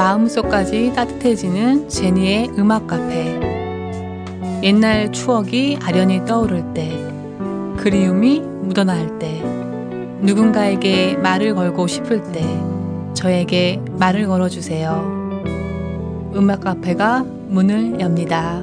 마음속까지 따뜻해지는 제니의 음악 카페. 옛날 추억이 아련히 떠오를 때, 그리움이 묻어나올 때, 누군가에게 말을 걸고 싶을 때 저에게 말을 걸어주세요. 음악 카페가 문을 엽니다.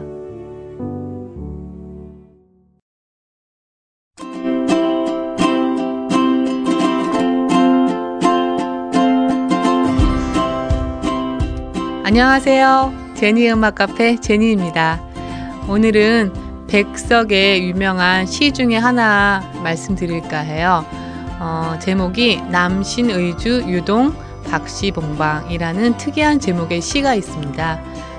안녕하세요. 제니 음악 카페 제니입니다. 오늘은 백석의 유명한 시 중에 하나 말씀드릴까 해요. 제목이 남신의주 유동 박시봉방이라는 특이한 제목의 시가 있습니다.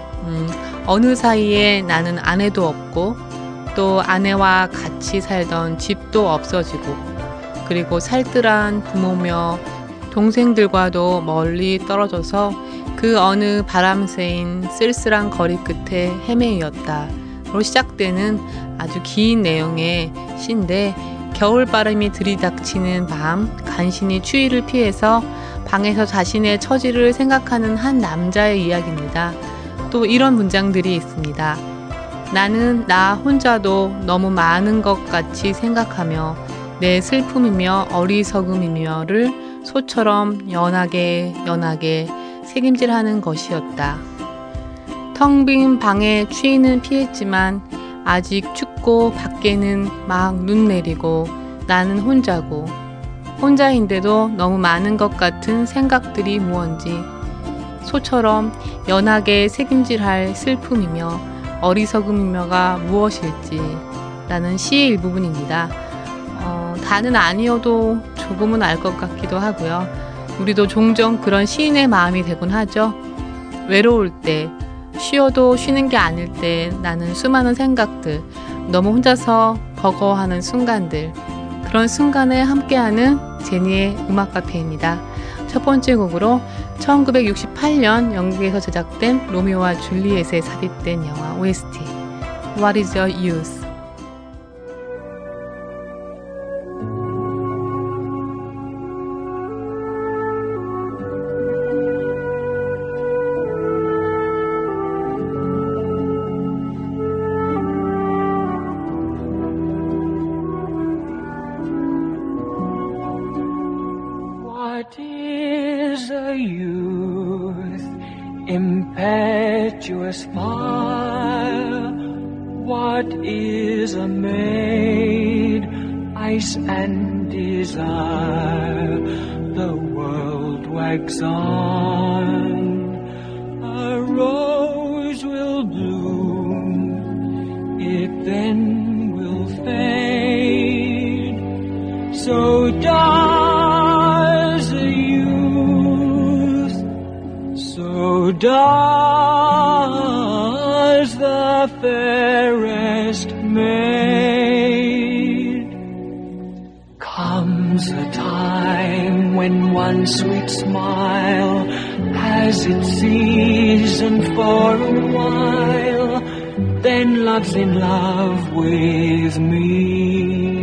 어느 사이에 나는 아내도 없고 또 아내와 같이 살던 집도 없어지고 그리고 살뜰한 부모며 동생들과도 멀리 떨어져서 그 어느 바람 쐬인 쓸쓸한 거리 끝에 헤매이었다로 시작되는 아주 긴 내용의 시인데, 겨울바람이 들이닥치는 밤 간신히 추위를 피해서 방에서 자신의 처지를 생각하는 한 남자의 이야기입니다. 또 이런 문장들이 있습니다. 나는 나 혼자도 너무 많은 것 같이 생각하며 내 슬픔이며 어리석음이며를 소처럼 연하게 책임질하는 것이었다. 텅 빈 방에 추위는 피했지만 아직 춥고 밖에는 막 눈 내리고 나는 혼자고 혼자인데도 너무 많은 것 같은 생각들이 무언지 소처럼 연하게 책임질할 슬픔이며 어리석음이며가 무엇일지 라는 시의 일부분입니다. 다는 아니어도 조금은 알 것 같기도 하고요. 우리도 종종 그런 시인의 마음이 되곤 하죠. 외로울 때, 쉬어도 쉬는 게 아닐 때 나는 수많은 생각들, 너무 혼자서 버거워하는 순간들, 그런 순간에 함께하는 제니의 음악 카페입니다. 첫 번째 곡으로 1968년 영국에서 제작된 로미오와 줄리엣에 삽입된 영화 OST What is your use? What is a youth, impetuous fire? What is a maid, ice and desire? The world wags on, a rose will bloom, it then will fade. So does a youth, so does the fairest maid. Comes a time when one sweet smile has its season for a while, then love's in love with me.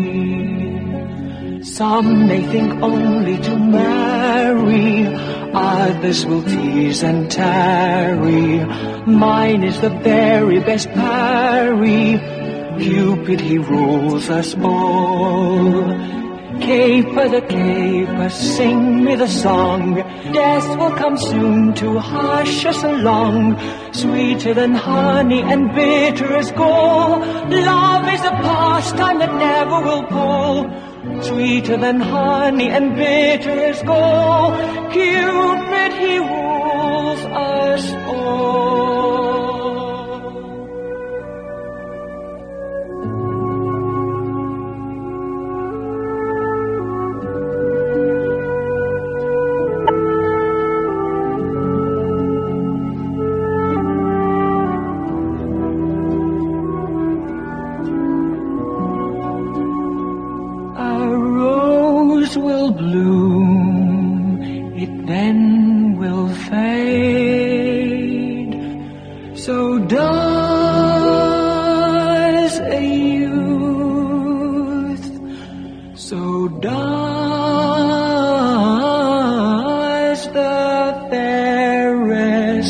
Some may think only to marry, others will tease and tarry. Mine is the very best parry. Cupid, he rules us all. Caper the caper, sing me the song. Death will come soon to hush us along. Sweeter than honey and bitter as gall. Love is a pastime that never will pall. Sweeter than honey and bitter as gall. Cupid, he rules us all. Will bloom, it then will fade. So does a youth, so does the fairest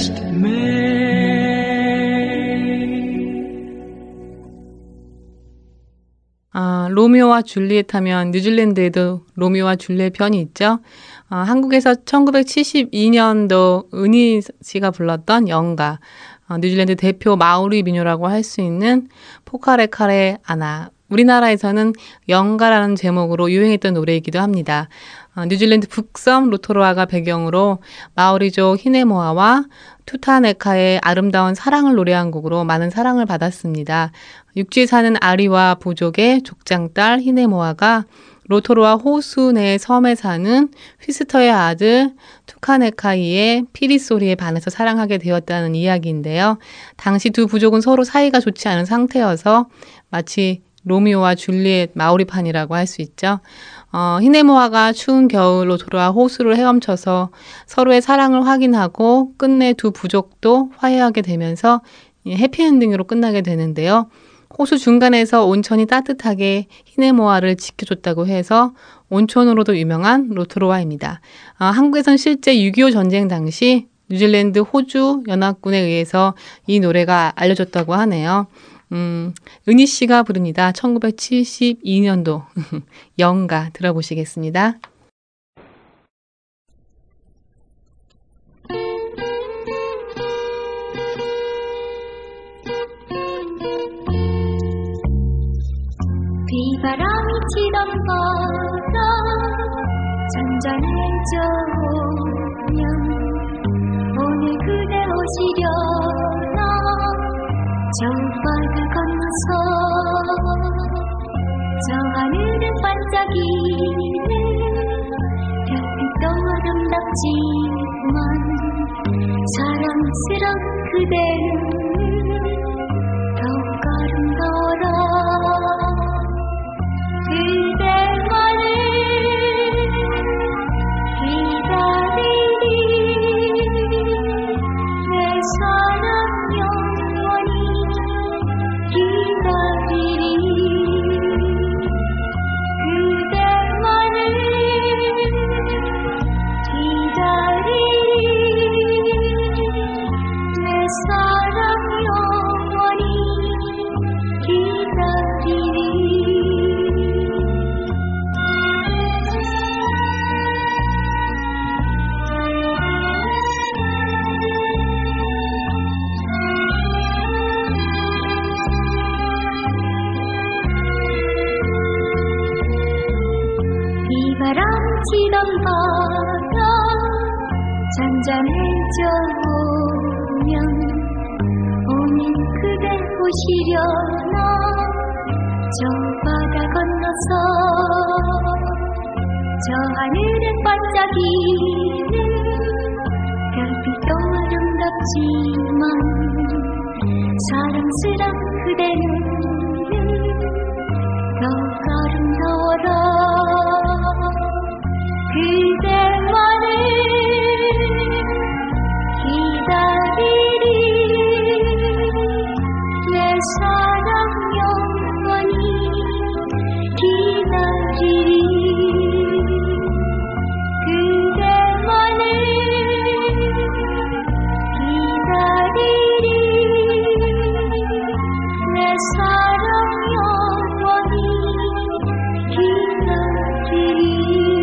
로미오와 줄리엣 하면 뉴질랜드에도 로미오와 줄리엣 편이 있죠. 한국에서 1972년도 은희 씨가 불렀던 영가, 뉴질랜드 대표 마오리 민요라고 할 수 있는 포카레카레 아나, 우리나라에서는 영가라는 제목으로 유행했던 노래이기도 합니다. 뉴질랜드 북섬 로토루아가 배경으로 마오리족 히네모아와 투타네카의 아름다운 사랑을 노래한 곡으로 많은 사랑을 받았습니다. 육지에 사는 아리와 부족의 족장딸 히네모아가 로토루아 호수 내 섬에 사는 휘스터의 아들 투카네카이의 피리 소리에 반해서 사랑하게 되었다는 이야기인데요. 당시 두 부족은 서로 사이가 좋지 않은 상태여서 마치 로미오와 줄리엣 마오리판이라고 할 수 있죠. 히네모아가 추운 겨울로 돌아와 호수를 헤엄쳐서 서로의 사랑을 확인하고 끝내 두 부족도 화해하게 되면서 해피엔딩으로 끝나게 되는데요. 호수 중간에서 온천이 따뜻하게 히네모아를 지켜줬다고 해서 온천으로도 유명한 로토루아입니다. 한국에선 실제 6.25 전쟁 당시 뉴질랜드 호주 연합군에 의해서 이 노래가 알려졌다고 하네요. 은희 씨가 부릅니다. 1972년도 영가 들어보시겠습니다. 비바람이 치던 바다 잔잔해져오면 오늘 그대 오시려나 저 바다 건너서 저 하늘은 반짝이는 별빛도 아름답지만 사랑스러운 그대는 더욱 아름다워라. 그대만을 기다리리 내 사랑 영원히 기다리리 그대만을 기다리리 내 사랑 영원히 기다리리. 비바람 치던 바다 잔잔해져오면 오늘 그대 오시려나 저 바다 건너서 저 하늘은 반짝이는 별빛도 아름답지만 사랑스러운 그대는 더욱 아름다워라. 그대만을 기다리리 내 사랑 영원히 기다리리 그대만을 기다리리 내 사랑 영원히 기다리리.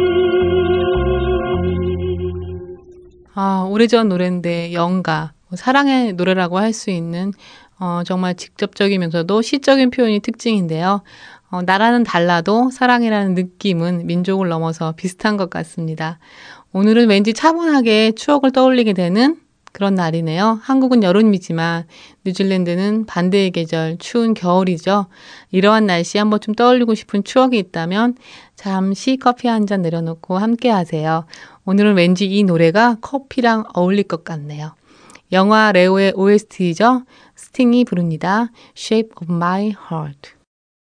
오래전 노래인데 영가, 사랑의 노래라고 할 수 있는 정말 직접적이면서도 시적인 표현이 특징인데요. 나라는 달라도 사랑이라는 느낌은 민족을 넘어서 비슷한 것 같습니다. 오늘은 왠지 차분하게 추억을 떠올리게 되는 그런 날이네요. 한국은 여름이지만 뉴질랜드는 반대의 계절, 추운 겨울이죠. 이러한 날씨 한번 좀 떠올리고 싶은 추억이 있다면 잠시 커피 한 잔 내려놓고 함께 하세요. 오늘은 왠지 이 노래가 커피랑 어울릴 것 같네요. 영화 레오의 OST이죠. 스팅이 부릅니다. Shape of My Heart.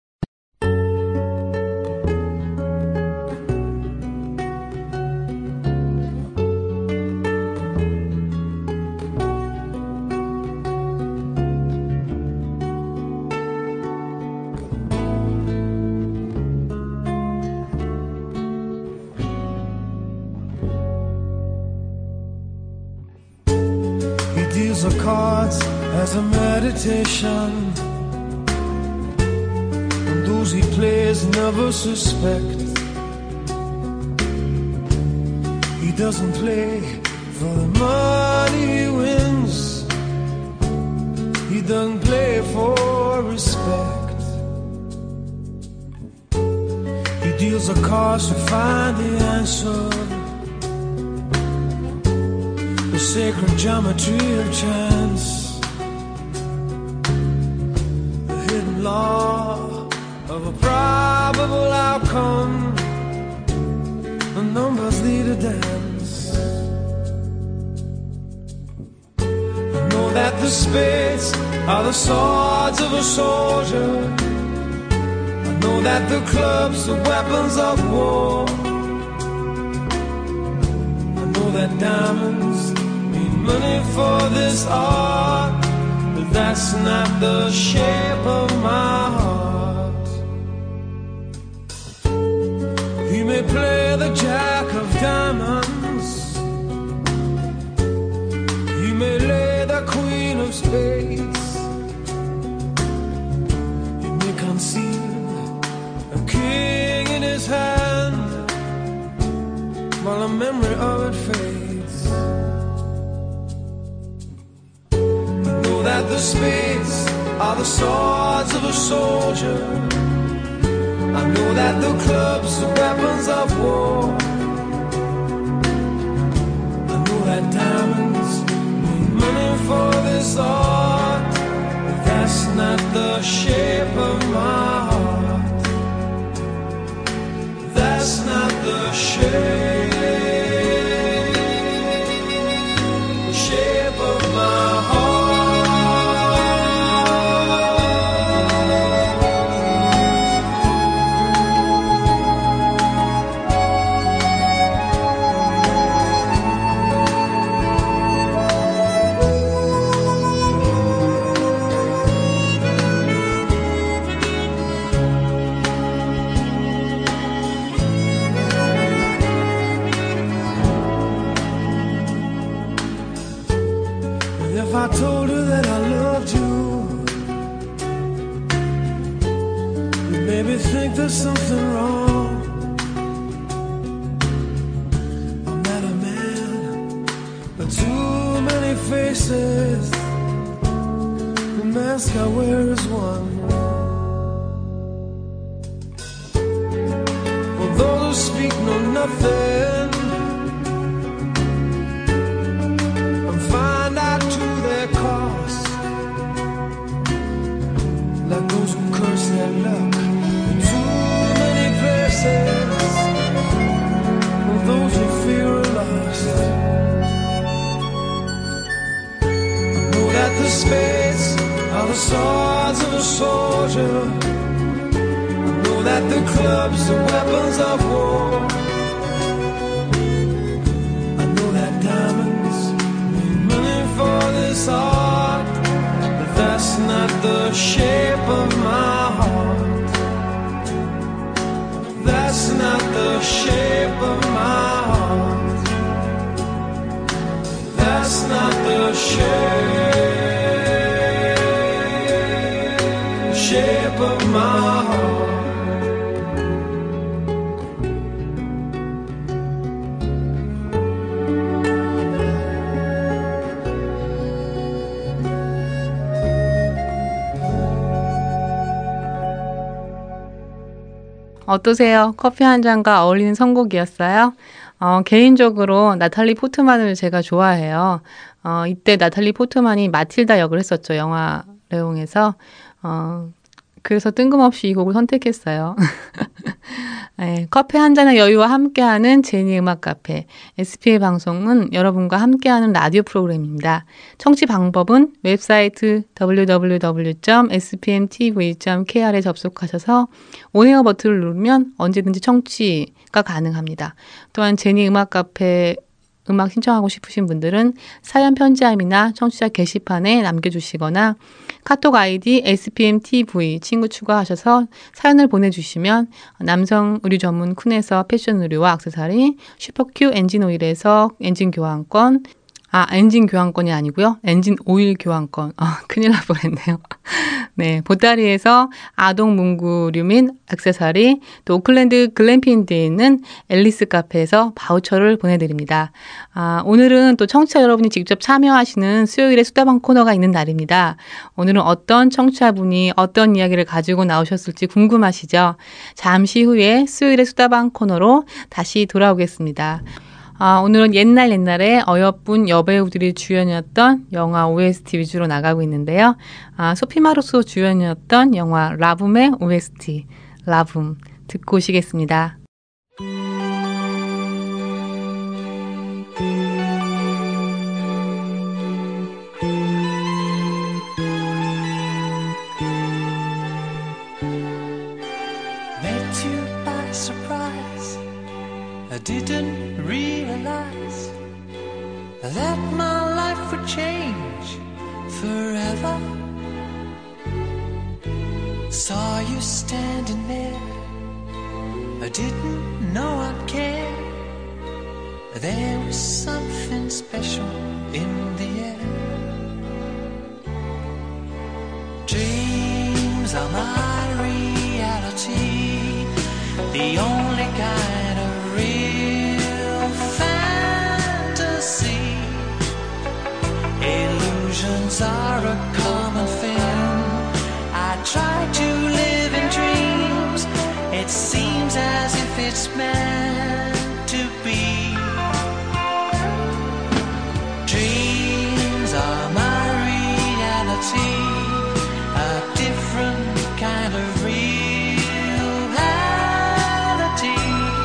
Deals the cards as a meditation, and those those he plays never suspect. He doesn't play for the money he wins. He doesn't play for respect. He deals the cards to find the answer, the sacred geometry of chance, the hidden law of a probable outcome. The numbers lead a dance. I know that the spades are the swords of a soldier. I know that the clubs are weapons of war. I know that diamonds mean money for this art, but that's not the shape of my heart. He may play the jack of diamonds, he may lay the queen of spades, he may conceal a king in his hand while the memory of it fades. I know that the spades are the swords of a soldier. I know that the clubs are weapons of war. I know that diamonds mean money for this art, but that's not the shape of my heart. That's not the shape of my heart. If I told you that I loved you, you maybe think there's something wrong. I'm not a man, but too many faces. The mask I wear is one. For those who speak know nothing, like those who curse their luck in too many places, or those who fear are lost. I know that the spades are the swords of a soldier. I know that the clubs are weapons of war. I know that diamonds mean money for this art, but that's not the shape of my heart. That's not the shape of my heart. That's not the shape of my heart. 어떠세요? 커피 한 잔과 어울리는 선곡이었어요. 개인적으로 나탈리 포트만을 제가 좋아해요. 이때 나탈리 포트만이 마틸다 역을 했었죠. 영화 레옹에서. 그래서 뜬금없이 이 곡을 선택했어요. 네, 커피 한 잔의 여유와 함께하는 제니 음악 카페. SPA 방송은 여러분과 함께하는 라디오 프로그램입니다. 청취 방법은 웹사이트 www.spmtv.kr에 접속하셔서 온에어 버튼을 누르면 언제든지 청취가 가능합니다. 또한 제니 음악 카페 음악 신청하고 싶으신 분들은 사연 편지함이나 청취자 게시판에 남겨주시거나 카톡 아이디 SPMTV 친구 추가하셔서 사연을 보내주시면 남성 의류 전문 쿤에서 패션 의류와 액세서리, 슈퍼큐 엔진 오일에서 엔진 교환권, 엔진 교환권이 아니고요. 엔진 오일 교환권. 큰일 날 뻔했네요. 네, 보따리에서 아동 문구류민 액세서리, 또 오클랜드 글램핀드에 있는 앨리스 카페에서 바우처를 보내드립니다. 오늘은 또 청취자 여러분이 직접 참여하시는 수요일에 수다방 코너가 있는 날입니다. 오늘은 어떤 청취자분이 어떤 이야기를 가지고 나오셨을지 궁금하시죠? 잠시 후에 수요일에 수다방 코너로 다시 돌아오겠습니다. 오늘은 옛날에 어여쁜 여배우들이 주연이었던 영화 OST 위주로 나가고 있는데요. 소피 마르소 주연이었던 영화 라붐의 OST, 라붐 듣고 오시겠습니다. Met you by surprise. I didn't realize that my life would change forever. Saw you standing there. I didn't know I'd care. There was something special in the air. Dreams are my reality, the only kind of real fantasy. Illusions are a common thing. I try to live in dreams. It seems as if it's meant to be. Dreams are my reality, a different kind of reality.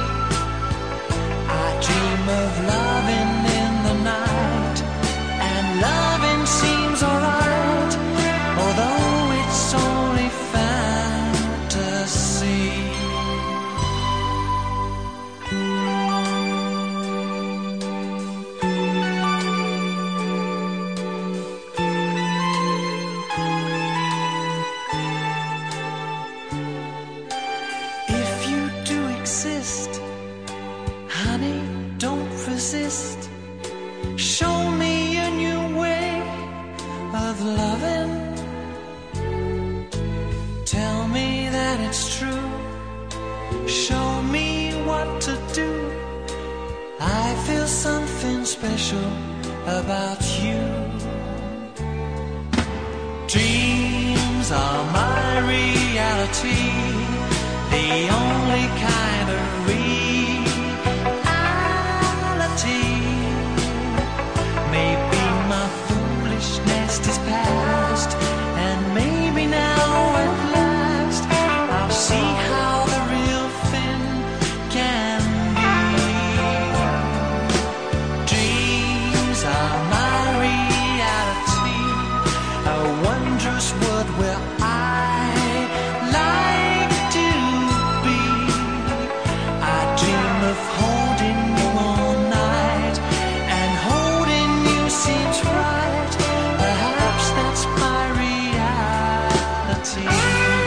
I dream of loving in the night, and loving seems alright, although it's only fantasy. If you do exist, honey, don't resist. Show me a new way of loving. Tell me that it's true. Show me what to do. I feel something special about you. Dreams are my reality, the only kind of reality. Maybe my foolishness is past, and maybe now at last I'll see how the real thing can be. Dreams are my reality, a wondrous world where I like to be. I dream of holding you all night, and holding you seems right. Perhaps that's my reality.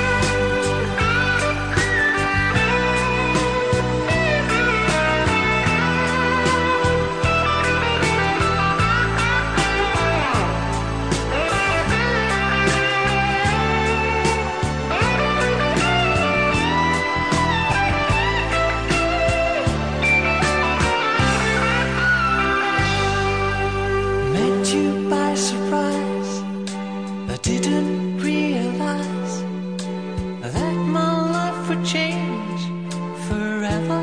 Met you by surprise. I didn't realize that my life would change forever.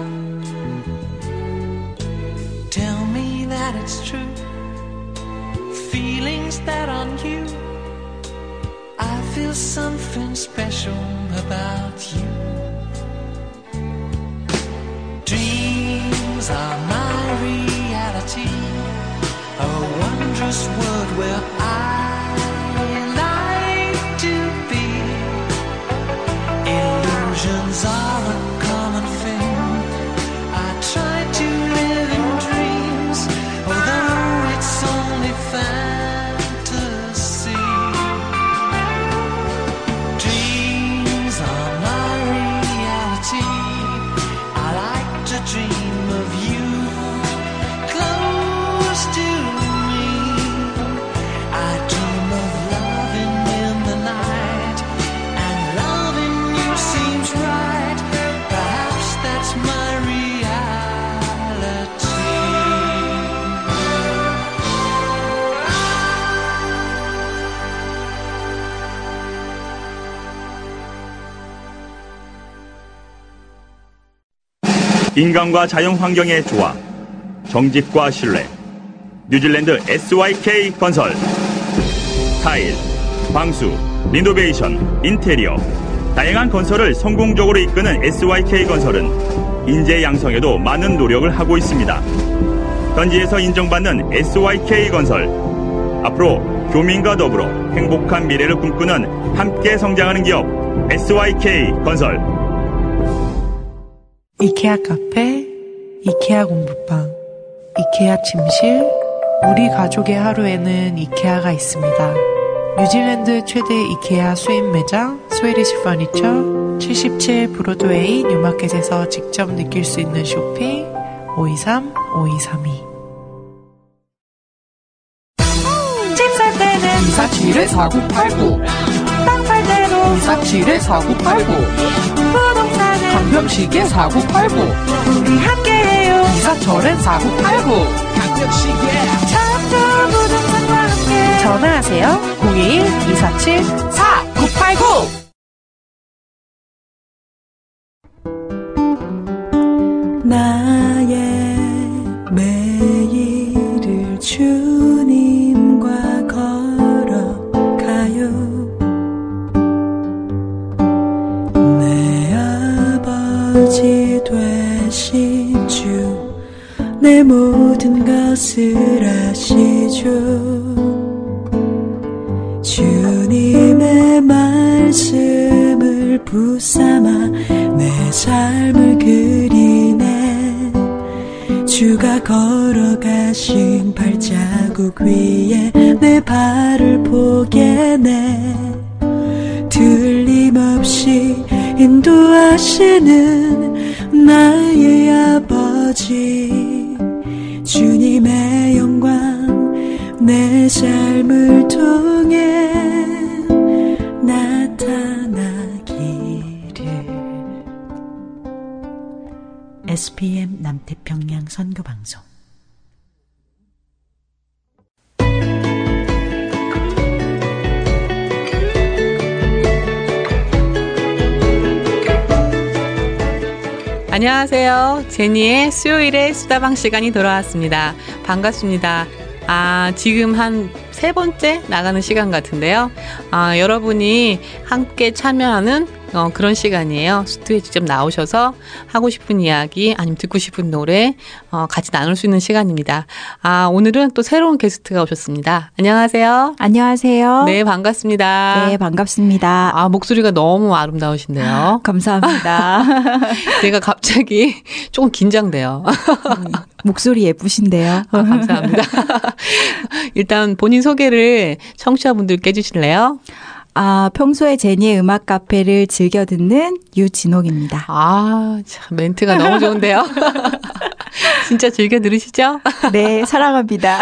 Tell me that it's true. Feelings that are new. I feel something special about you. Dreams are my reality, a wondrous world where I like to be. Illusions are a common thing. I try to live in dreams, although it's only fantasy. Dreams are my reality. 인간과 자연 환경의 조화, 정직과 신뢰. 뉴질랜드 SYK 건설. 타일, 방수, 리노베이션, 인테리어. 다양한 건설을 성공적으로 이끄는 SYK 건설은 인재 양성에도 많은 노력을 하고 있습니다. 현지에서 인정받는 SYK 건설. 앞으로 교민과 더불어 행복한 미래를 꿈꾸는 함께 성장하는 기업 SYK 건설. 이케아 카페, 이케아 공부방, 이케아 침실. 우리 가족의 하루에는 이케아가 있습니다. 뉴질랜드 최대 이케아 수입 매장 스웨디시 퍼니처 77 브로드웨이 뉴마켓에서 직접 느낄 수 있는 쇼핑 523-5232. 집 살 때는 247-4989, 땅 살 때도 247-4989, 부동산은 강병식의 4989. 우리 함께해요. 이사철은 4989. 참 좋은 부동산과 함께 전화하세요. 02-247-4989. 나의 매일을 주님과 걸어가요. 내 아버지 되신 주, 내 모든 것을 아시죠. 주님의 말씀을 붙삼아 내 삶을 그리네. 주가 걸어가신 발자국 위에 내 발을 포개네. 틀림없이 인도하시는 나의 아버지, 주님의 영광 내 삶을 통해 나타나기를. SPM 남태평양 선교방송. 안녕하세요. 제니의 수요일의 수다방 시간이 돌아왔습니다. 반갑습니다. 지금 한 3번째 나가는 시간 같은데요. 여러분이 함께 참여하는 그런 시간이에요. 스튜디오에 직접 나오셔서 하고 싶은 이야기 아니면 듣고 싶은 노래 같이 나눌 수 있는 시간입니다. 오늘은 또 새로운 게스트가 오셨습니다. 안녕하세요. 안녕하세요. 네, 반갑습니다. 네, 반갑습니다. 목소리가 너무 아름다우신데요. 감사합니다. 제가 갑자기 조금 긴장돼요. 목소리 예쁘신데요. 감사합니다. 일단 본인 소개를 청취자분들께 해주실래요? 평소에 제니의 음악 카페를 즐겨 듣는 유진옥입니다. 참 멘트가 너무 좋은데요. 진짜 즐겨 들으시죠? 네, 사랑합니다.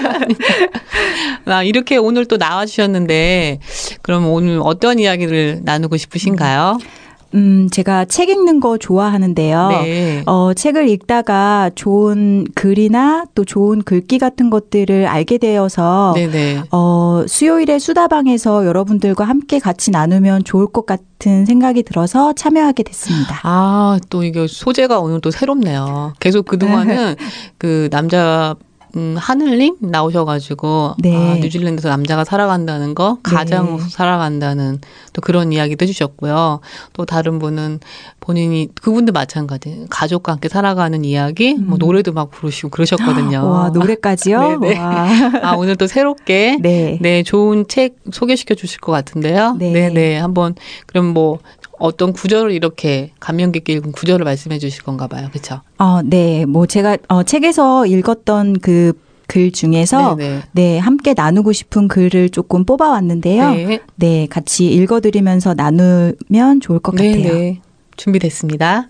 이렇게 오늘 또 나와주셨는데, 그럼 오늘 어떤 이야기를 나누고 싶으신가요? 제가 책 읽는 거 좋아하는데요. 네. 책을 읽다가 좋은 글이나 또 좋은 글귀 같은 것들을 알게 되어서 네네. 수요일에 수다방에서 여러분들과 함께 같이 나누면 좋을 것 같은 생각이 들어서 참여하게 됐습니다. 또 이게 소재가 오늘 또 새롭네요. 계속 그동안은 그 남자 하늘님 나오셔가지고 네. 뉴질랜드에서 남자가 살아간다는 거, 가장 네. 살아간다는 또 그런 이야기도 해주셨고요. 또 다른 분은 본인이 그분도 마찬가지 가족과 함께 살아가는 이야기, 뭐 노래도 막 부르시고 그러셨거든요. 와, 노래까지요? 네네. 와. 오늘 또 새롭게 네 좋은 책 소개시켜 주실 것 같은데요. 네네. 한번 그럼 뭐 어떤 구절을 이렇게 감명 깊게 읽은 구절을 말씀해 주실 건가 봐요. 그렇죠? 네. 뭐 제가 책에서 읽었던 그 글 중에서 네, 함께 나누고 싶은 글을 조금 뽑아왔는데요. 네, 같이 읽어드리면서 나누면 좋을 것 같아요. 네. 준비됐습니다.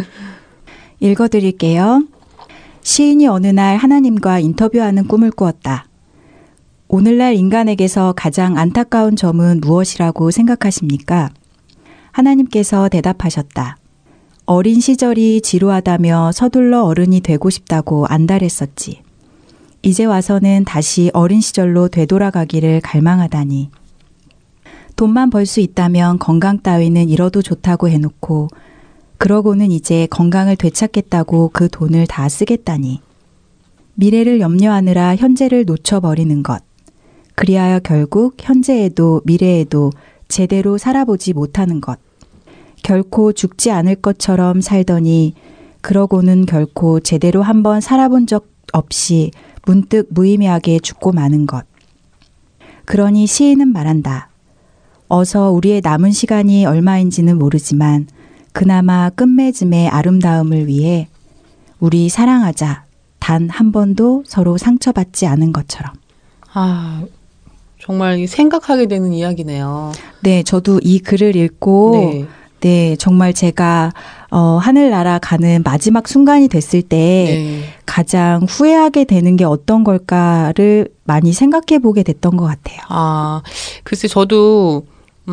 읽어드릴게요. 시인이 어느 날 하나님과 인터뷰하는 꿈을 꾸었다. 오늘날 인간에게서 가장 안타까운 점은 무엇이라고 생각하십니까? 하나님께서 대답하셨다. 어린 시절이 지루하다며 서둘러 어른이 되고 싶다고 안달했었지. 이제 와서는 다시 어린 시절로 되돌아가기를 갈망하다니. 돈만 벌 수 있다면 건강 따위는 잃어도 좋다고 해놓고 그러고는 이제 건강을 되찾겠다고 그 돈을 다 쓰겠다니. 미래를 염려하느라 현재를 놓쳐버리는 것. 그리하여 결국 현재에도 미래에도 제대로 살아보지 못하는 것. 결코 죽지 않을 것처럼 살더니 그러고는 결코 제대로 한번 살아본 적 없이 문득 무의미하게 죽고 마는 것. 그러니 시인은 말한다. 어서 우리의 남은 시간이 얼마인지는 모르지만 그나마 끝맺음의 아름다움을 위해 우리 사랑하자. 단 한 번도 서로 상처받지 않은 것처럼. 아, 정말 생각하게 되는 이야기네요. 네, 저도 이 글을 읽고 네, 정말 제가 하늘나라 가는 마지막 순간이 됐을 때 가장 후회하게 되는 게 어떤 걸까를 많이 생각해 보게 됐던 것 같아요. 아, 글쎄 저도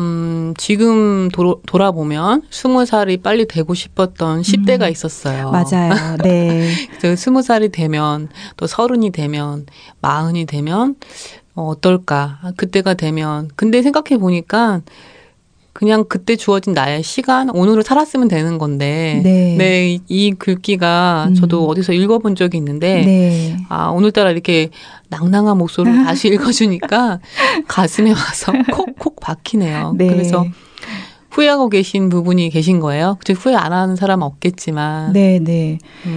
지금 돌아보면 20살이 빨리 되고 싶었던 10대가 있었어요. 맞아요. 네. 20살이 되면 또 30이 되면 40이 되면 어떨까? 그때가 되면. 근데 생각해 보니까 그냥 그때 주어진 나의 시간, 오늘을 살았으면 되는 건데, 네, 이 글귀가 저도 어디서 읽어본 적이 있는데, 아, 오늘따라 이렇게 낭낭한 목소리를 다시 읽어주니까 가슴에 와서 콕콕 박히네요. 네. 그래서 후회하고 계신 부분이 계신 거예요? 후회 안 하는 사람은 없겠지만. 네.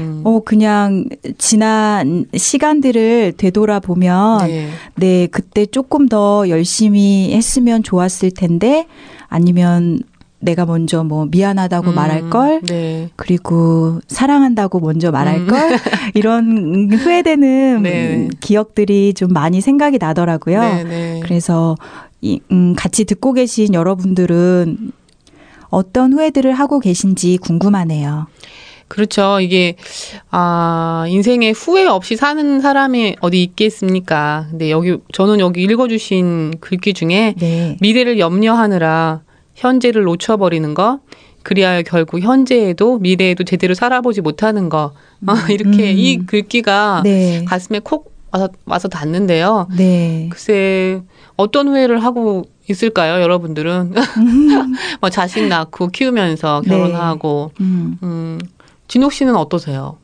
그냥 지난 시간들을 되돌아보면, 네, 그때 조금 더 열심히 했으면 좋았을 텐데, 아니면 내가 먼저 뭐 미안하다고 말할 걸, 그리고 사랑한다고 먼저 말할 걸, 이런 후회되는 기억들이 좀 많이 생각이 나더라고요. 그래서 같이 듣고 계신 여러분들은 어떤 후회들을 하고 계신지 궁금하네요. 그렇죠. 이게 인생에 후회 없이 사는 사람이 어디 있겠습니까? 근데 저는 여기 읽어주신 글귀 중에 미래를 염려하느라 현재를 놓쳐버리는 것, 그리하여 결국 현재에도 미래에도 제대로 살아보지 못하는 것, 이렇게 이 글귀가 가슴에 콕 와서 닿는데요. 글쎄 어떤 후회를 하고 있을까요, 여러분들은? 뭐 자식 낳고 키우면서 결혼하고. 진옥 씨는 어떠세요?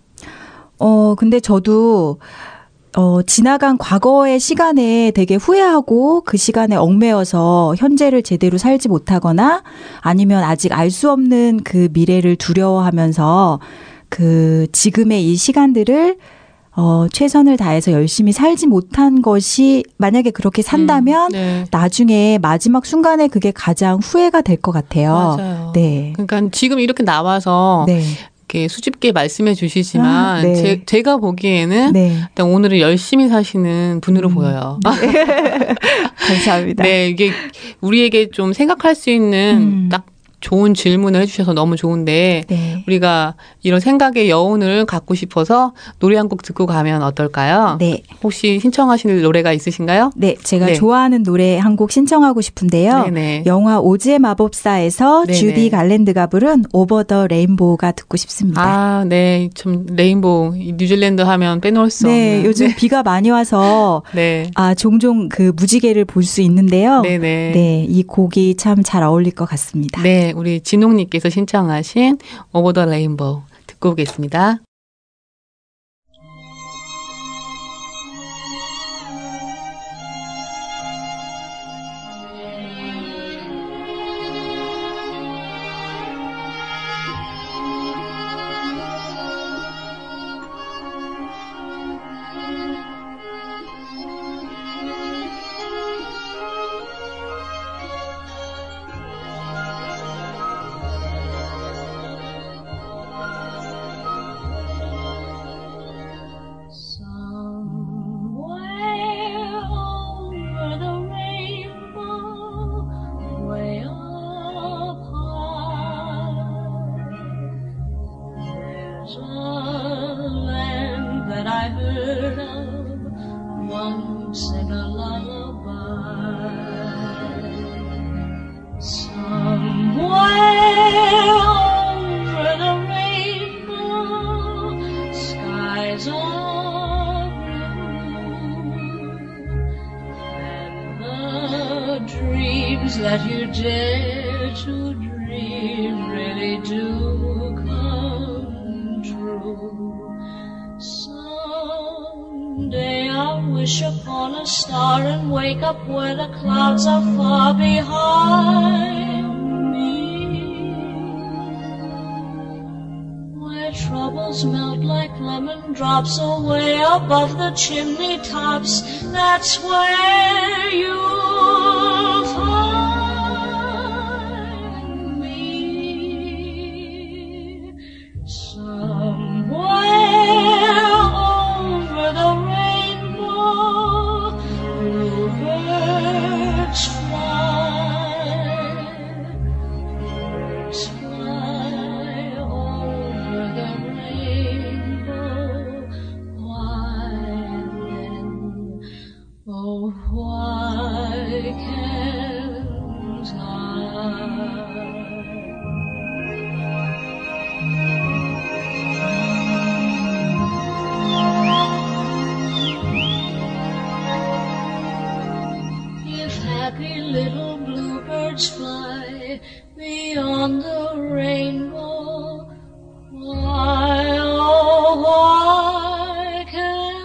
근데 저도 지나간 과거의 시간에 되게 후회하고 그 시간에 얽매여서 현재를 제대로 살지 못하거나 아니면 아직 알 수 없는 그 미래를 두려워하면서 그 지금의 이 시간들을 최선을 다해서 열심히 살지 못한 것이 만약에 그렇게 산다면 나중에 마지막 순간에 그게 가장 후회가 될 것 같아요. 맞아요. 네. 그러니까 지금 이렇게 나와서 이렇게 수줍게 말씀해 주시지만 제가 보기에는 일단 오늘을 열심히 사시는 분으로 보여요. 감사합니다. 네, 이게 우리에게 좀 생각할 수 있는 딱 좋은 질문을 해주셔서 너무 좋은데 우리가 이런 생각의 여운을 갖고 싶어서 노래 한 곡 듣고 가면 어떨까요? 네. 혹시 신청하실 노래가 있으신가요? 네, 제가 좋아하는 노래 한 곡 신청하고 싶은데요. 영화 오즈의 마법사에서 주디 갈랜드가 부른 오버 더 레인보우가 듣고 싶습니다. 아, 네. 좀 레인보우, 뉴질랜드 하면 빼놓을 수 없는. 요즘 비가 많이 와서 종종 그 무지개를 볼 수 있는데요. 네, 이 곡이 참 잘 어울릴 것 같습니다. 네, 우리 진옥님께서 신청하신 오버 더 레인보우 듣고 오겠습니다. That you dare to dream really do Someday I'll wish upon a star and wake up where the clouds are far behind me, where troubles melt like lemon drops away above the chimney tops. That's where you'll find me, somewhere over the rainbow. Bluebirds fly over the rainbow. Why then, oh why can't I? If happy little bluebirds fly beyond the rainbow, why, oh why can't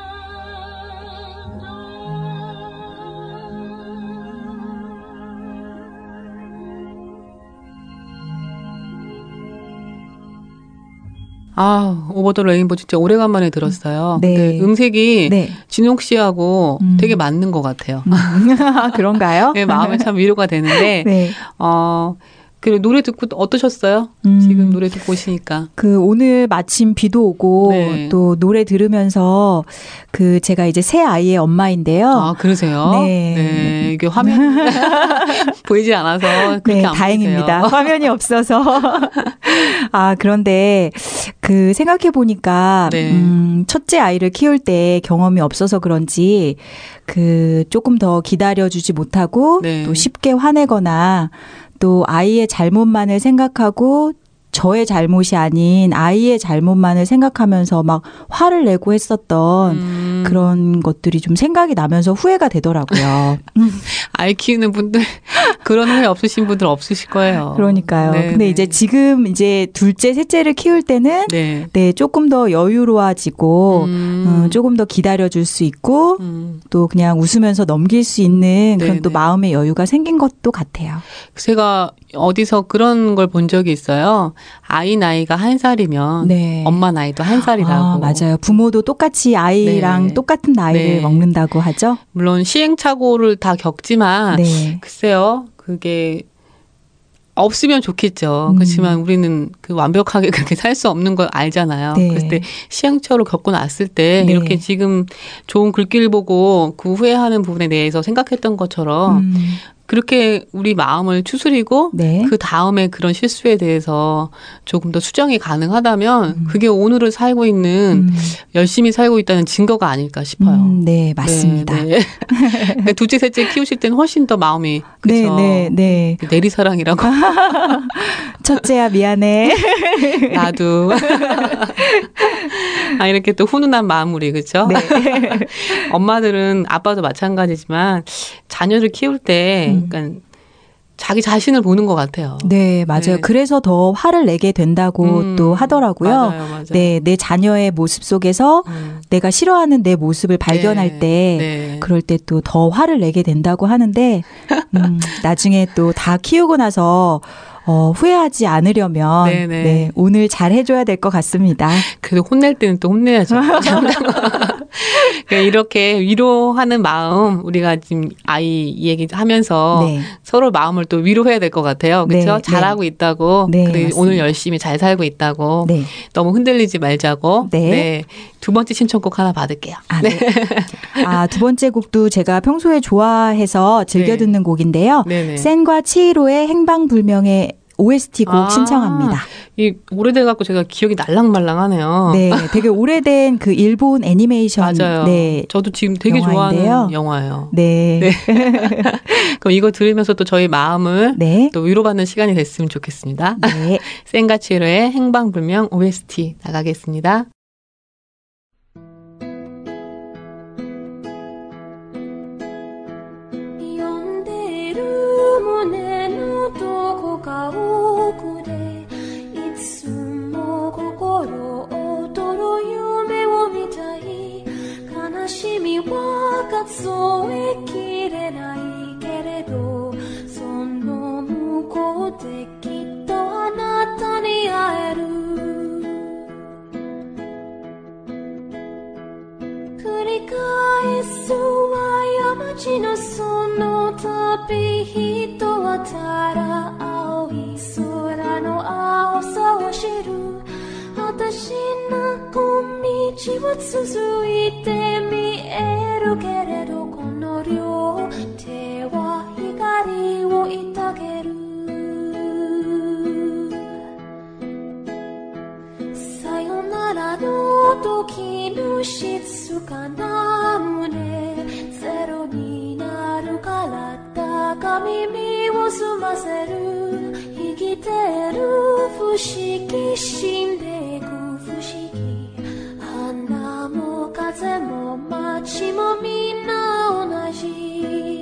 아, 오버 더 레인보우 진짜 오래간만에 들었어요. 네. 근데 음색이 네. 진홍 씨하고 되게 맞는 것 같아요. 그런가요? 네, 마음에 참 위로가 되는데, 네. 그 노래 듣고 어떠셨어요? 지금 노래 듣고 오시니까. 오늘 마침 비도 오고 네. 또 노래 들으면서 제가 이제 새 아이의 엄마인데요. 아, 그러세요? 네. 네. 이게 화면 보이지 않아서 그렇게 네, 안 다행입니다. 보이세요. 화면이 없어서. 그런데 생각해 보니까 네. 첫째 아이를 키울 때 경험이 없어서 그런지 조금 더 기다려주지 못하고 네. 또 쉽게 화내거나 또 아이의 잘못만을 생각하고 저의 잘못이 아닌 아이의 잘못만을 생각하면서 막 화를 내고 했었던 그런 것들이 좀 생각이 나면서 후회가 되더라고요. 아이 키우는 분들 그런 후회 없으신 분들 없으실 거예요. 그러니까요. 네, 근데 네. 이제 지금 이제 둘째, 셋째를 키울 때는 네. 네, 조금 더 여유로워지고 조금 더 기다려줄 수 있고 또 그냥 웃으면서 넘길 수 있는 그런 네네. 또 마음의 여유가 생긴 것도 같아요. 제가 어디서 그런 걸 본 적이 있어요. 아이 나이가 1살이면 네. 엄마 나이도 1살이라고. 아, 맞아요. 부모도 똑같이 아이랑 네. 똑같은 나이를 네. 먹는다고 하죠. 물론 시행착오를 다 겪지만 네. 글쎄요. 그게 없으면 좋겠죠. 그렇지만 우리는 완벽하게 그렇게 살 수 없는 걸 알잖아요. 네. 그럴 때 시행착오를 겪고 났을 때 네. 이렇게 지금 좋은 글귀를 보고 그 후회하는 부분에 대해서 생각했던 것처럼 그렇게 우리 마음을 추스리고 네. 그 다음에 그런 실수에 대해서 조금 더 수정이 가능하다면 그게 오늘을 살고 있는 열심히 살고 있다는 증거가 아닐까 싶어요. 네, 맞습니다. 네, 네. 그러니까 둘째, 셋째 키우실 때는 훨씬 더 마음이 네, 그쵸? 네. 내리사랑이라고. 첫째야 미안해. 나도. 이렇게 또 훈훈한 마무리, 그렇죠? 네. 엄마들은 아빠도 마찬가지지만 자녀를 키울 때 그러니까 자기 자신을 보는 것 같아요. 네, 맞아요. 네. 그래서 더 화를 내게 된다고 또 하더라고요. 맞아요. 네, 내 자녀의 모습 속에서 내가 싫어하는 내 모습을 발견할 때 그럴 때 또 더 화를 내게 된다고 하는데 나중에 또 다 키우고 나서 후회하지 않으려면 네, 오늘 잘 해줘야 될 것 같습니다. 그래도 혼낼 때는 또 혼내야죠. 그러니까 이렇게 위로하는 마음 우리가 지금 아이 얘기하면서 네. 서로 마음을 또 위로해야 될 것 같아요. 그렇죠? 네, 잘하고 있다고. 네, 그리고 맞습니다. 오늘 열심히 잘 살고 있다고. 네. 너무 흔들리지 말자고. 네. 두 번째 신청곡 하나 받을게요. 네. 두 번째 곡도 제가 평소에 좋아해서 즐겨 듣는 곡인데요. 네네. 센과 치히로의 행방불명의 OST 곡 신청합니다. 이 오래돼갖고 제가 기억이 날랑말랑하네요. 네, 되게 오래된 일본 애니메이션. 맞아요. 네, 저도 지금 되게 영화인데요. 좋아하는 영화예요. 네. 그럼 이거 들으면서 또 저희 마음을 네. 또 위로받는 시간이 됐으면 좋겠습니다. 네. 센과 치히로의 행방불명 OST 나가겠습니다. 奥でいつも心を数えきれないけれどその向こうできっとあなたに会える繰り返す過ちのその度人はただ青い空の青さを知る私の道は続いて見えるけれどこの両手は光をいたげるさよならの時の静かな胸ゼロになるから高耳を澄ませる生きてる不思議死んでいく不思議花も風も街もみんな同じ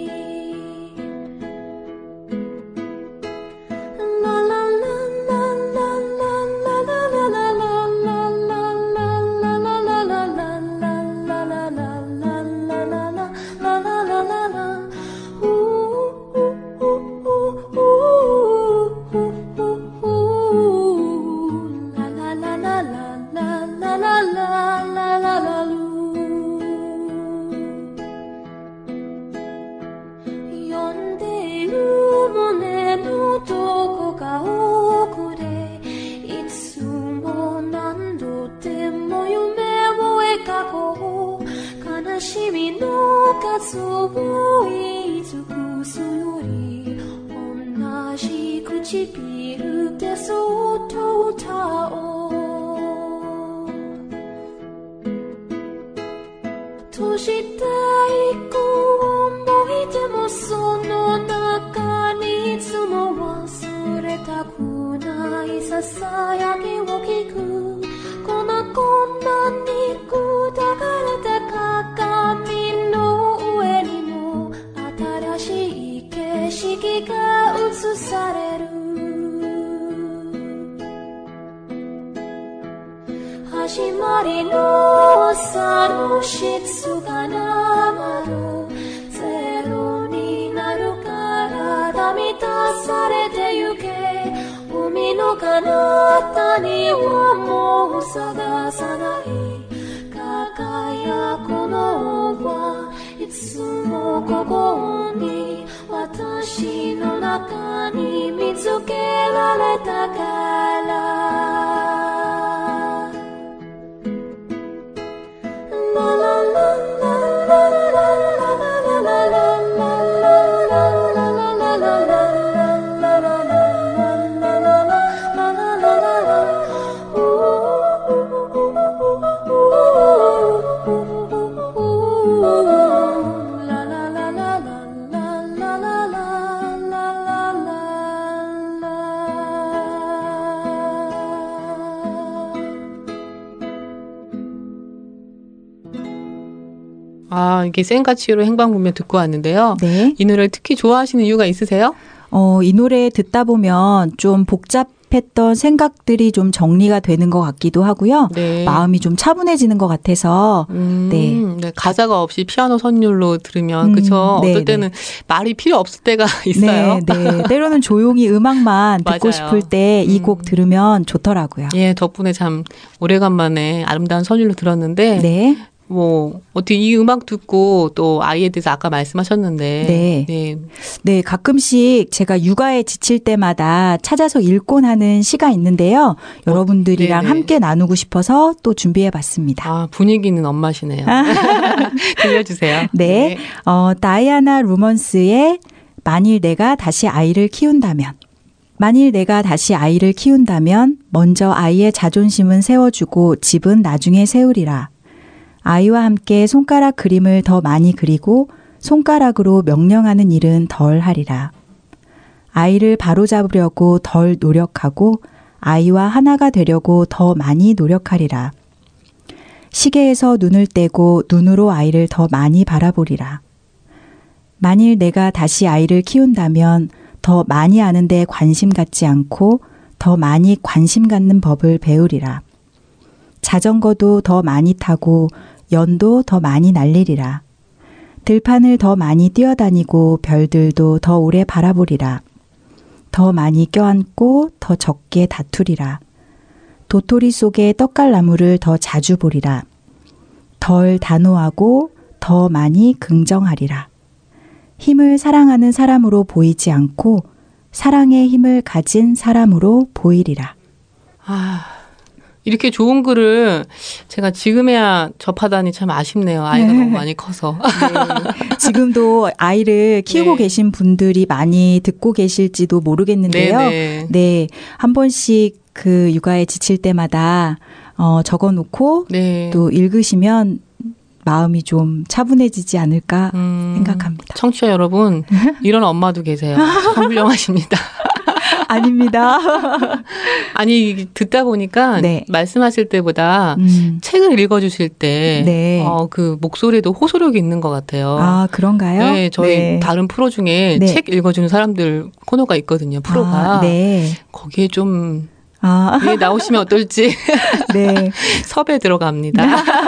数を言い尽くすより同じ唇でそっと歌おう閉じていく思い出もその中にいつも忘れたくないささやきを聞くこんなに砕かれた鏡の上にも新しい景色が映される始まりの朝の静かな窓ゼロになるから満たされてゆけ海の彼方にはもう探さない輝くのはいつもここに私の中に見つけられたから 아, 이게 센가치로 행방불명 듣고 왔는데요. 네. 이 노래를 특히 좋아하시는 이유가 있으세요? 이 노래 듣다 보면 좀 복잡했던 생각들이 좀 정리가 되는 것 같기도 하고요. 네. 마음이 좀 차분해지는 것 같아서. 네. 네. 가사가 없이 피아노 선율로 들으면 그쵸? 네, 어떨 때는 말이 필요 없을 때가 있어요. 네, 네. 때로는 조용히 음악만 듣고 싶을 때 이 곡 들으면 좋더라고요. 예, 덕분에 참 오래간만에 아름다운 선율로 들었는데 네. 뭐 어떻게 이 음악 듣고 또 아이에 대해서 아까 말씀하셨는데 네. 네. 네, 가끔씩 제가 육아에 지칠 때마다 찾아서 읽곤 하는 시가 있는데요. 여러분들이랑 함께 나누고 싶어서 또 준비해 봤습니다. 아, 분위기는 엄마시네요. 들려주세요. 네. 다이아나 루먼스의 만일 내가 다시 아이를 키운다면. 만일 내가 다시 아이를 키운다면 먼저 아이의 자존심은 세워주고 집은 나중에 세우리라. 아이와 함께 손가락 그림을 더 많이 그리고 손가락으로 명령하는 일은 덜 하리라. 아이를 바로잡으려고 덜 노력하고 아이와 하나가 되려고 더 많이 노력하리라. 시계에서 눈을 떼고 눈으로 아이를 더 많이 바라보리라. 만일 내가 다시 아이를 키운다면 더 많이 아는 데 관심 갖지 않고 더 많이 관심 갖는 법을 배우리라. 자전거도 더 많이 타고 연도 더 많이 날리리라. 들판을 더 많이 뛰어다니고 별들도 더 오래 바라보리라. 더 많이 껴안고 더 적게 다투리라. 도토리 속에 떡갈나무를 더 자주 보리라. 덜 단호하고 더 많이 긍정하리라. 힘을 사랑하는 사람으로 보이지 않고 사랑의 힘을 가진 사람으로 보이리라. 이렇게 좋은 글을 제가 지금에야 접하다니 참 아쉽네요. 아이가 너무 많이 커서. 네. 지금도 아이를 키우고 계신 분들이 많이 듣고 계실지도 모르겠는데요. 네. 한 번씩 그 육아에 지칠 때마다 적어놓고 또 읽으시면 마음이 좀 차분해지지 않을까 생각합니다. 청취자 여러분, 이런 엄마도 계세요. 참 훌륭하십니다. 아닙니다. 아니, 듣다 보니까 말씀하실 때보다 책을 읽어주실 때 그 목소리에도 호소력이 있는 것 같아요. 아, 그런가요? 네, 저희 다른 프로 중에 책 읽어주는 사람들 코너가 있거든요. 프로가. 거기에 좀 네, 나오시면 어떨지 섭외 들어갑니다.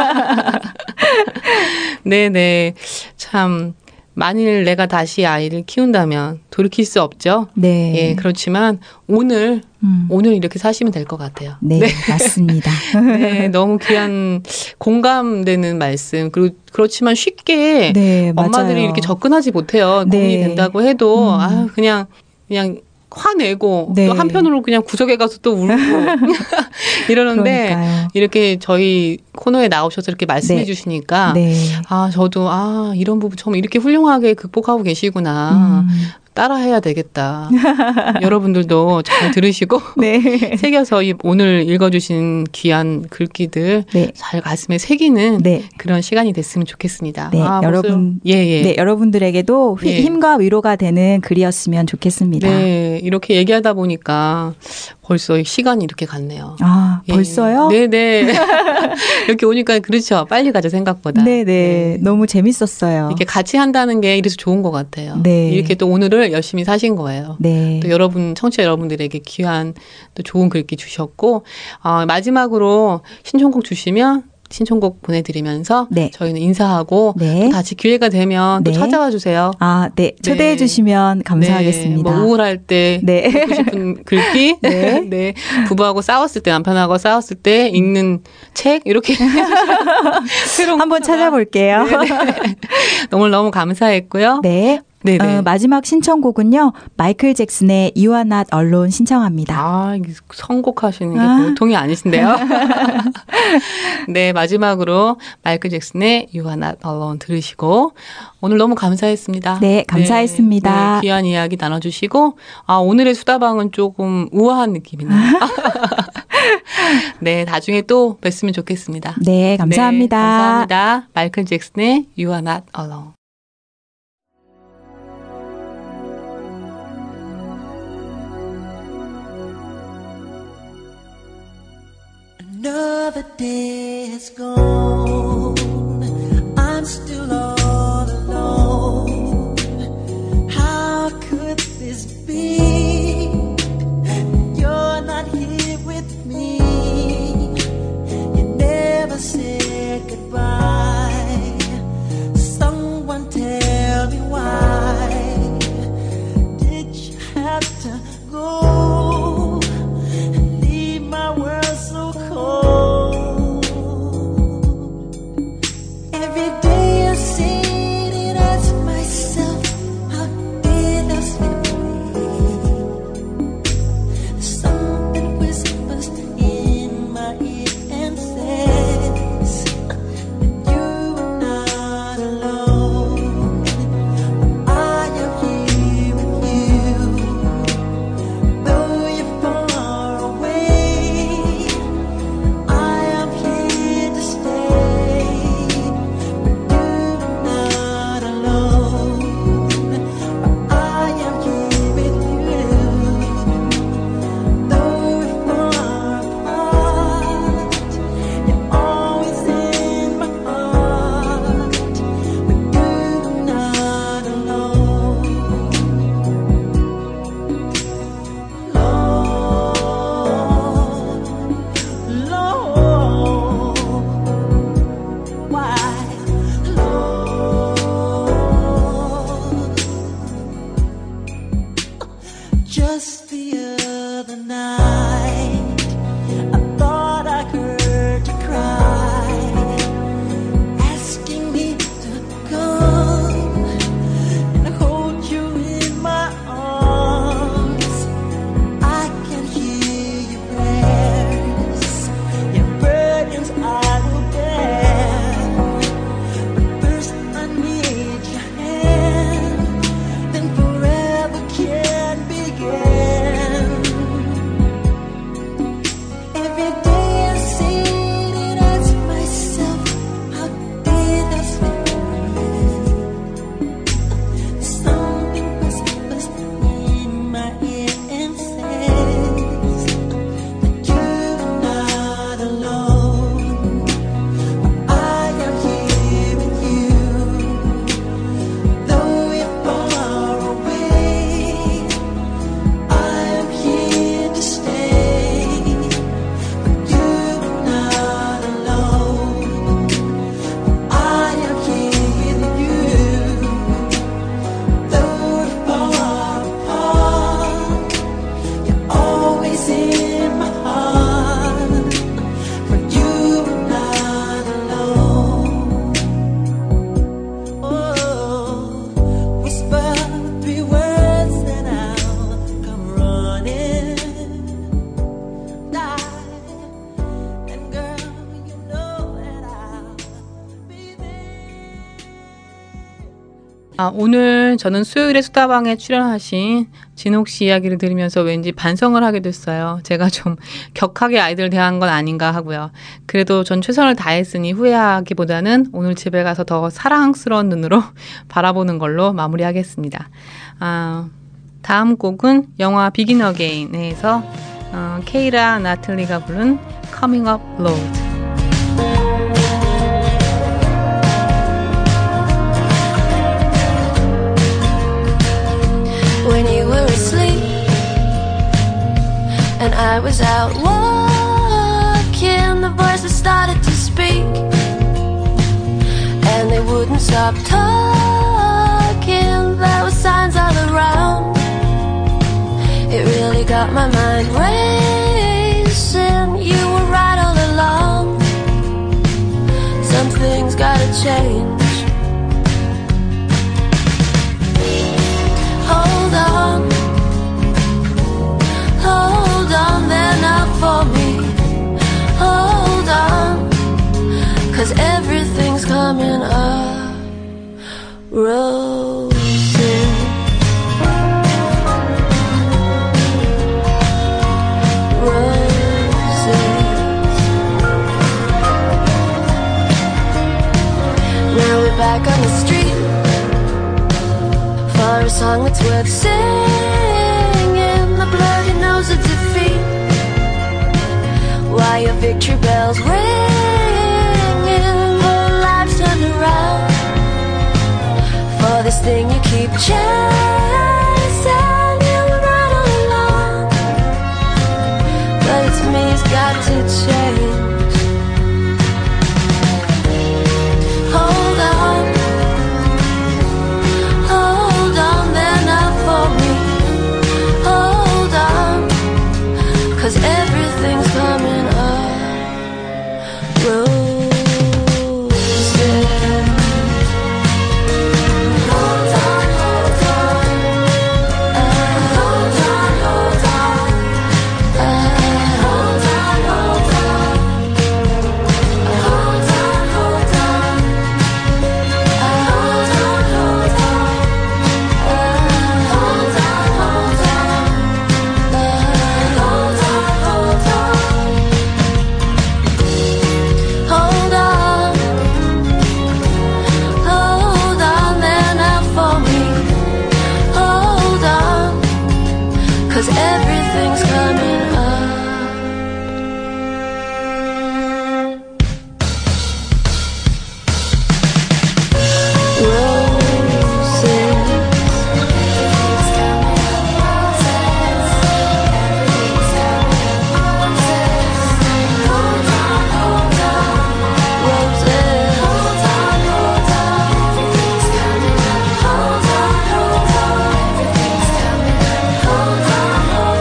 네네. 참 만일 내가 다시 아이를 키운다면 돌이킬 수 없죠. 네. 예, 그렇지만 오늘 이렇게 사시면 될 것 같아요. 네, 맞습니다. 네, 너무 귀한 공감되는 말씀. 그리고 그렇지만 쉽게 엄마들이 이렇게 접근하지 못해요. 고민이 된다고 해도 그냥 화내고 또 한편으로 그냥 구석에 가서 또 울고 이러는데 그러니까요. 이렇게 저희 코너에 나오셔서 이렇게 말씀해 주시니까 저도 이런 부분 처음 이렇게 훌륭하게 극복하고 계시구나. 따라해야 되겠다. 여러분들도 잘 들으시고 새겨서 오늘 읽어주신 귀한 글귀들 잘 가슴에 새기는 그런 시간이 됐으면 좋겠습니다. 네, 여러분들에게도 힘과 위로가 되는 글이었으면 좋겠습니다. 네, 이렇게 얘기하다 보니까 벌써 시간이 이렇게 갔네요. 벌써요? 네네. 이렇게 오니까 그렇죠. 빨리 가죠, 생각보다. 네네. 너무 재밌었어요. 이렇게 같이 한다는 게 이래서 좋은 것 같아요. 이렇게 또 오늘을 열심히 사신 거예요. 또 여러분, 청취자 여러분들에게 귀한 또 좋은 글귀 주셨고, 마지막으로 신청곡 주시면 신청곡 보내드리면서 저희는 인사하고 또 다시 기회가 되면 또 찾아와 주세요. 초대해 주시면 감사하겠습니다. 뭐 우울할 때 듣고 싶은 글귀, 부부하고 싸웠을 때, 남편하고 싸웠을 때 읽는 책 이렇게 한번 찾아볼게요. 오늘 너무 감사했고요. 마지막 신청곡은요. 마이클 잭슨의 You Are Not Alone 신청합니다. 선곡하시는 게 보통이 아니신데요. 네, 마지막으로 마이클 잭슨의 You Are Not Alone 들으시고 오늘 너무 감사했습니다. 네, 감사했습니다. 네, 귀한 이야기 나눠주시고 오늘의 수다방은 조금 우아한 느낌이네요. 네, 나중에 또 뵀으면 좋겠습니다. 네, 감사합니다. 네, 감사합니다. 마이클 잭슨의 You Are Not Alone. Another day has gone. I'm still all alone. How could this be? You're not here with me. You never said goodbye. Someone tell me why did you have to go and leave my world so cold? Every day I sit and ask myself, how did I slip away? Something whispers in my ear and says that you are not alone. I am here with you. Though Just the other night, I thought I heard you cry, asking me to come and hold you in my arms. I can hear your prayers, your burdens I will bear. But first I need your hand, then forever can begin. Every day I sit and ask myself, how did I feel? Something whispers in my ear and says that you're not alone. I am here with you, though you're far away. I am here to stay, but you're not alone. I am here with you, though we're far apart. You're always in my heart, for you're not alone. Oh, whisper 3 words and I'll come running. And girl, you know that I'll be there. 오늘 저는 수요일에 수다방에 출연하신 진옥 씨 이야기를 들으면서 왠지 반성을 하게 됐어요. 제가 좀 격하게 아이들을 대한 건 아닌가 하고요. 그래도 전 최선을 다했으니 후회하기보다는 오늘 집에 가서 더 사랑스러운 눈으로 바라보는 걸로 마무리하겠습니다. 다음 곡은 영화 비긴 어게인에서 케이라 나틀리가 부른 Coming Up Road. When you were asleep and I was out walking, the voices started to speak and they wouldn't stop talking. There were signs all around. It really got my mind racing. You were right all along. Some things gotta change. Hold on there now for me. Hold on, 'cause everything's coming up roses. Now we're back on the street for a song that's worth singing. The bloody nose of defeat, while your victory bells ringing. Whole lives turned around for this thing you keep chasing. You were right all along, but it's me who's got to change. Hold on there now for me. Hold on, 'cause everything's coming up roses. Hold on, hold on. Hold on, hold on. Hold on, hold on. Hold on, hold on. Hold on, hold on. Hold on, hold on. Hold on, hold on. Hold on. Hold on there now for me. Hold on, 'cause everything's coming up. Hold on, hold on.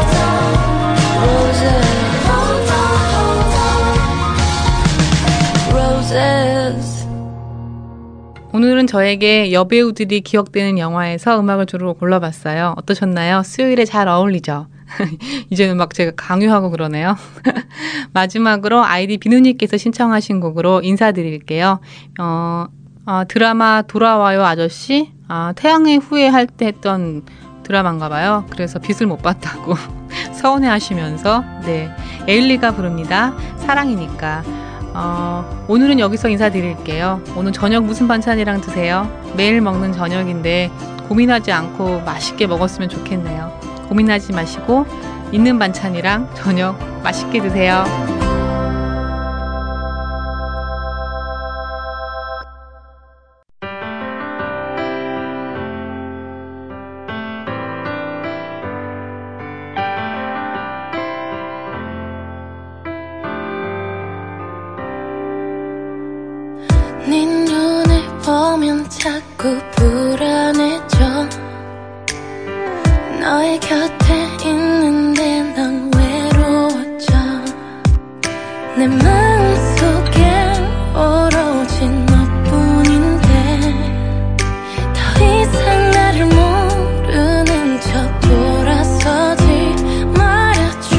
오늘은 저에게 여배우들이 기억되는 영화에서 음악을 주로 골라봤어요. 어떠셨나요? 수요일에 잘 어울리죠? 이제는 막 제가 강요하고 그러네요. 마지막으로 아이디 비누님께서 신청하신 곡으로 인사드릴게요. 드라마 돌아와요 아저씨? 태양의 후예 할 때 했던 드라마인가 봐요. 그래서 빛을 못 봤다고 서운해하시면서 네, 에일리가 부릅니다. 사랑이니까. 오늘은 여기서 인사드릴게요. 오늘 저녁 무슨 반찬이랑 드세요? 매일 먹는 저녁인데 고민하지 않고 맛있게 먹었으면 좋겠네요. 고민하지 마시고 있는 반찬이랑 저녁 맛있게 드세요. 네 눈을 보면 자꾸 불안해져. 너의 곁에 있는데 난 외로워져. 내 마음속엔 오로지 너뿐인데 더 이상 나를 모르는 척 돌아서지 말아줘.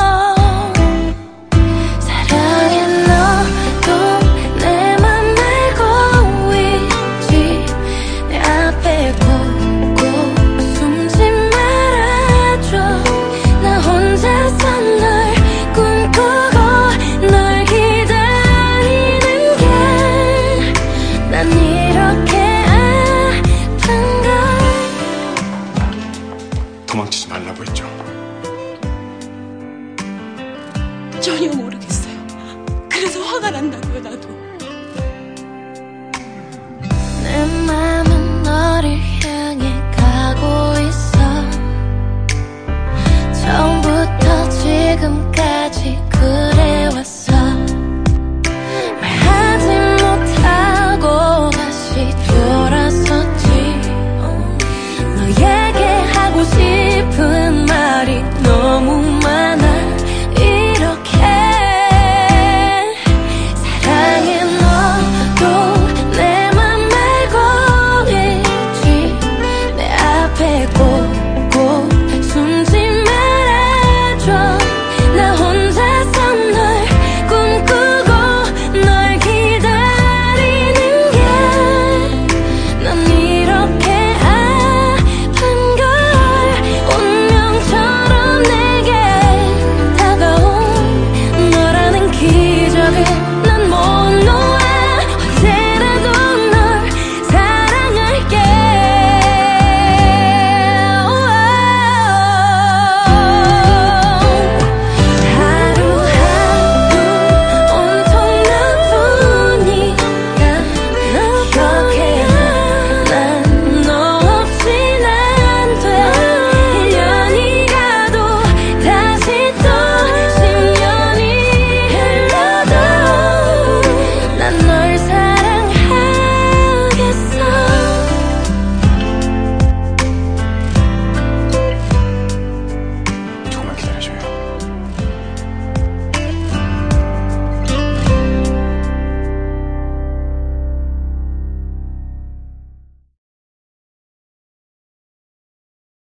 사랑해 너도 내 맘 알고 있지. 내 앞에 꼭 숨지 말아줘. 나 혼자서 널 꿈꾸고 널 기다리는 게 난 이렇게 아픈가. 도망치지 말라고 했죠. 전혀 모르겠어요. 그래서 화가 난다고요, 나도.